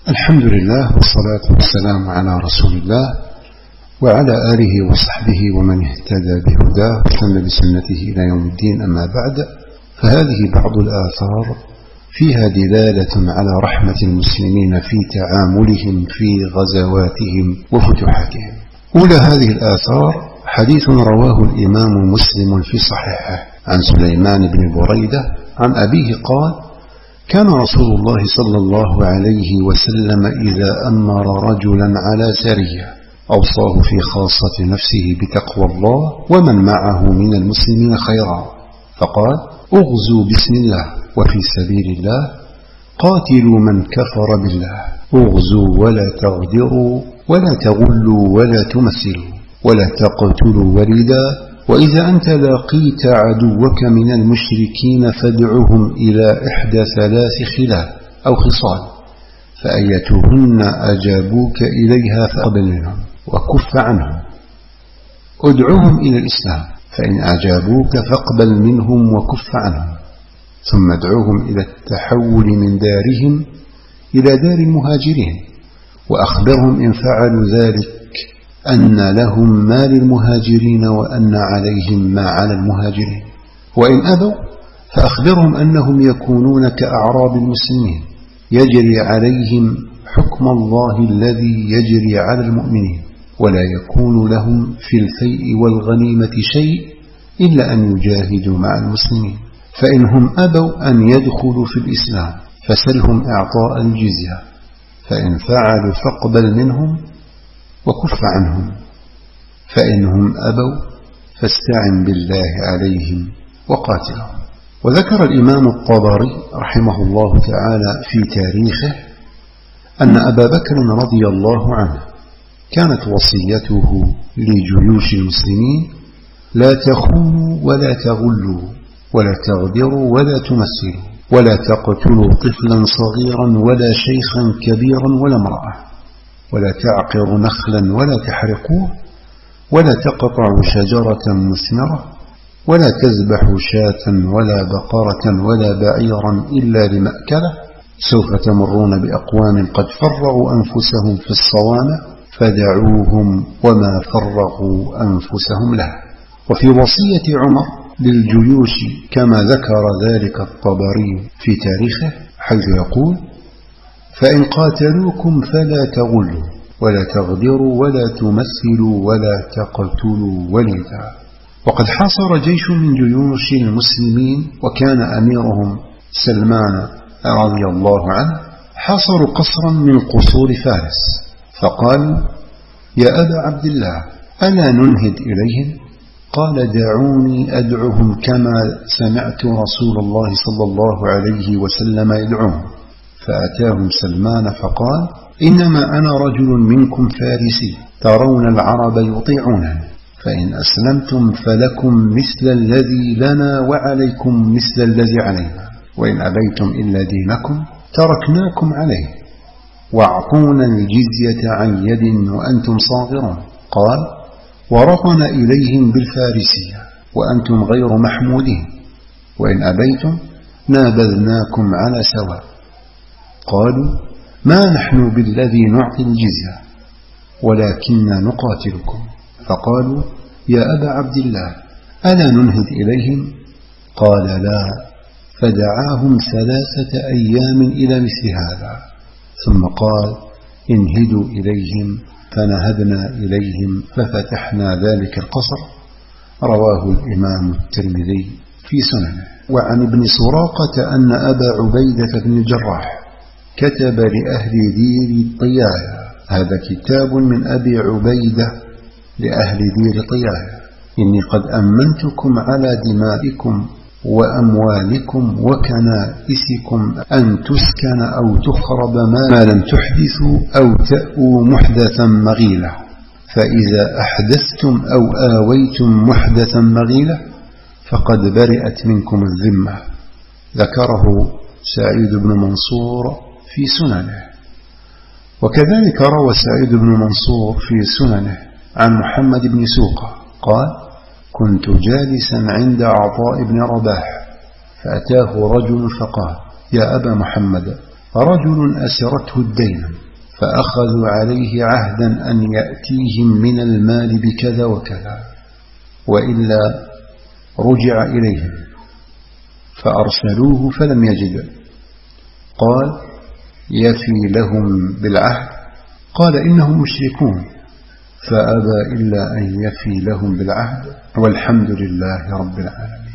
الحمد لله والصلاة والسلام على رسول الله وعلى آله وصحبه ومن اهتدى بهداه واستنى بسنته إلى يوم الدين. أما بعد، فهذه بعض الآثار فيها دلالة على رحمة المسلمين في تعاملهم في غزواتهم وفتوحاتهم. أولى هذه الآثار حديث رواه الإمام مسلم في صحيحه عن سليمان بن بريدة عن أبيه قال: كان رسول الله صلى الله عليه وسلم إذا أمر رجلا على سرية أوصاه في خاصة نفسه بتقوى الله ومن معه من المسلمين خيرا، فقال: اغزوا بسم الله وفي سبيل الله، قاتلوا من كفر بالله، اغزوا ولا تغدروا ولا تغلوا ولا تمثلوا ولا تقتلوا ولدا، وإذا أنت لقيت عدوك من المشركين فادعهم إلى إحدى 3 خلال أو خصال، فأيتهن أجابوك إليها فأقبل منهم وكف عنهم، ادعوهم إلى الإسلام، فإن أجابوك فاقبل منهم وكف عنهم، ثم ادعوهم إلى التحول من دارهم إلى دار المهاجرين، وأخبرهم إن فعلوا ذلك أن لهم ما للمهاجرين وأن عليهم ما على المهاجرين، وإن أبوا فأخبرهم أنهم يكونون كأعراب المسلمين يجري عليهم حكم الله الذي يجري على المؤمنين، ولا يكون لهم في الفيء والغنيمة شيء إلا أن يجاهدوا مع المسلمين، فإنهم أبوا أن يدخلوا في الإسلام فسلهم إعطاء الجزية، فإن فعلوا فاقبل منهم وكف عنهم، فإنهم أبوا فاستعن بالله عليهم وقاتلهم. وذكر الإمام الطبري رحمه الله تعالى في تاريخه أن أبا بكر رضي الله عنه كانت وصيته لجيوش المسلمين: لا تخونوا ولا تغلوا ولا تغدروا ولا تمثلوا ولا تقتلوا طفلا صغيرا ولا شيخا كبيرا ولا امرأة، ولا تعقروا نخلا ولا تحرقوه، ولا تقطعوا شجرة مثمرة، ولا تذبحوا شاة ولا بقرة ولا بعيرا إلا لمأكله، سوف تمرون بأقوام قد فرغوا أنفسهم في الصوامع فدعوهم وما فرغوا أنفسهم له. وفي وصية عمر للجيوش كما ذكر ذلك الطبري في تاريخه حيث يقول: فإن قاتلوكم فلا تغلوا ولا تغدروا ولا تمثلوا ولا تقتلوا ولدا. وقد حاصر جيش من جيوش المسلمين وكان أميرهم سلمان رضي الله عنه، حاصروا قصرا من قصور فارس، فقالوا: يا أبا عبد الله، ألا ننهد إليهم؟ قال: دعوني أدعهم كما سمعت رسول الله صلى الله عليه وسلم يدعوهم. فأتاهم سلمان فقال: إنما أنا رجل منكم فارسي، ترون العرب يطيعونني، فإن أسلمتم فلكم مثل الذي لنا وعليكم مثل الذي علينا، وإن أبيتم إلا دينكم تركناكم عليه، واعطونا الجزية عن يد وأنتم صاغرون. قال: ورطن إليهم بالفارسية وأنتم غير محمودين، وإن أبيتم نابذناكم على سواء. قالوا: ما نحن بالذي نعطي الجزية ولكننا نقاتلكم. فقالوا: يا أبا عبد الله، ألا ننهد إليهم؟ قال: لا. فدعاهم 3 أيام إلى مثل هذا، ثم قال: انهدوا إليهم، فنهدنا إليهم ففتحنا ذلك القصر. رواه الإمام الترمذي في سننه. وعن ابن سراقة أن أبا عبيدة بن الجراح كتب لأهل دير الطيايا، هذا كتاب من أبي عبيدة لأهل دير الطيايا: إني قد أمنتكم على دمائكم وأموالكم وكنائسكم أن تسكن أو تخرب ما لم تحدثوا أو تأووا محدثا مغيلة، فإذا أحدثتم أو آويتم محدثا مغيلة فقد برئت منكم الذمة. ذكره سعيد بن منصور في سننه. وكذلك روى سعيد بن منصور في سننه عن محمد بن سوقة قال: كنت جالسا عند عطاء بن رباح، فأتاه رجل فقال: يا أبا محمد، رجل أسرته الدين فأخذوا عليه عهدا أن يأتيهم من المال بكذا وكذا وإلا رجع إليهم، فأرسلوه فلم يجد. قال: يفي لهم بالعهد؟ قال: إنهم مشركون، فأبى إلا أن يفي لهم بالعهد، والحمد لله رب العالمين.